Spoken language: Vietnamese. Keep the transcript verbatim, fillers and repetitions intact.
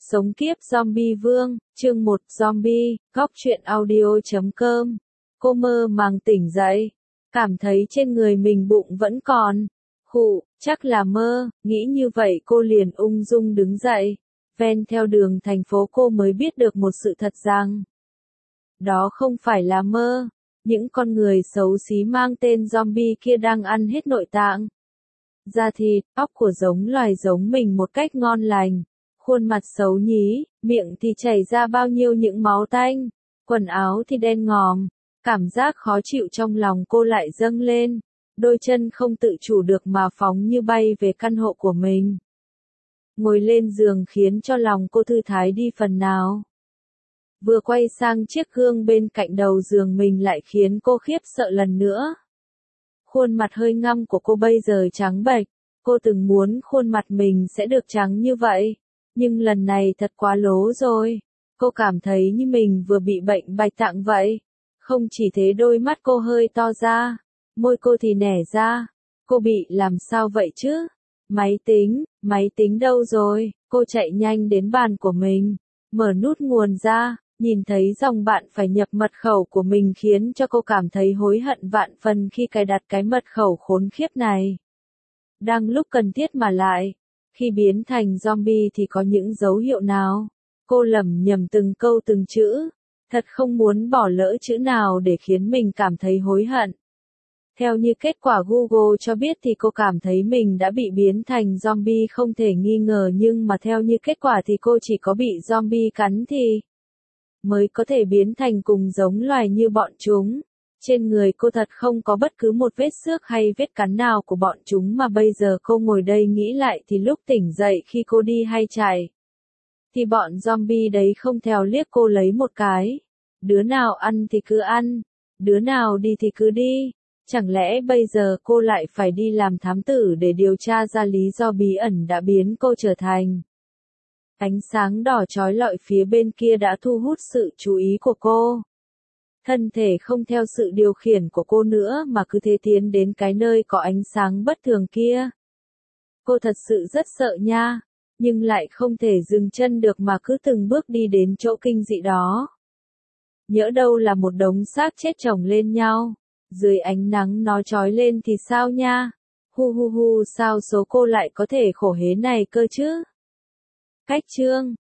Sống kiếp zombie vương, chương một zombie, góc truyện audio.com. Cô mơ màng tỉnh dậy, cảm thấy trên người mình bụng vẫn còn. Khụ, chắc là mơ, nghĩ như vậy cô liền ung dung đứng dậy. Ven theo đường thành phố cô mới biết được một sự thật rằng đó không phải là mơ, những con người xấu xí mang tên zombie kia đang ăn hết nội tạng, da thịt, óc của giống loài giống mình một cách ngon lành. Khuôn mặt xấu nhí, miệng thì chảy ra bao nhiêu những máu tanh, quần áo thì đen ngòm, cảm giác khó chịu trong lòng cô lại dâng lên, đôi chân không tự chủ được mà phóng như bay về căn hộ của mình. Ngồi lên giường khiến cho lòng cô thư thái đi phần nào. Vừa quay sang chiếc gương bên cạnh đầu giường mình lại khiến cô khiếp sợ lần nữa. Khuôn mặt hơi ngăm của cô bây giờ trắng bệch, cô từng muốn khuôn mặt mình sẽ được trắng như vậy. Nhưng lần này thật quá lố rồi, cô cảm thấy như mình vừa bị bệnh bạch tạng vậy. Không chỉ thế, đôi mắt cô hơi to ra, môi cô thì nẻ ra, cô bị làm sao vậy chứ? Máy tính, máy tính đâu rồi? Cô chạy nhanh đến bàn của mình, mở nút nguồn ra, nhìn thấy dòng bạn phải nhập mật khẩu của mình khiến cho cô cảm thấy hối hận vạn phần khi cài đặt cái mật khẩu khốn khiếp này. Đang lúc cần thiết mà lại. Khi biến thành zombie thì có những dấu hiệu nào? Cô lẩm nhẩm từng câu từng chữ, thật không muốn bỏ lỡ chữ nào để khiến mình cảm thấy hối hận. Theo như kết quả Google cho biết thì cô cảm thấy mình đã bị biến thành zombie không thể nghi ngờ, nhưng mà theo như kết quả thì cô chỉ có bị zombie cắn thì mới có thể biến thành cùng giống loài như bọn chúng. Trên người cô thật không có bất cứ một vết xước hay vết cắn nào của bọn chúng, mà bây giờ cô ngồi đây nghĩ lại thì lúc tỉnh dậy khi cô đi hay chạy thì bọn zombie đấy không thèm liếc cô lấy một cái. Đứa nào ăn thì cứ ăn, đứa nào đi thì cứ đi. Chẳng lẽ bây giờ cô lại phải đi làm thám tử để điều tra ra lý do bí ẩn đã biến cô trở thành. Ánh sáng đỏ chói lọi phía bên kia đã thu hút sự chú ý của cô. Thân thể không theo sự điều khiển của cô nữa mà cứ thế tiến đến cái nơi có ánh sáng bất thường kia. Cô thật sự rất sợ nha, nhưng lại không thể dừng chân được mà cứ từng bước đi đến chỗ kinh dị đó. Nhỡ đâu là một đống xác chết chồng lên nhau, dưới ánh nắng nó chói lên thì sao nha? Hu hu hu, sao số cô lại có thể khổ hế này cơ chứ? Cách chương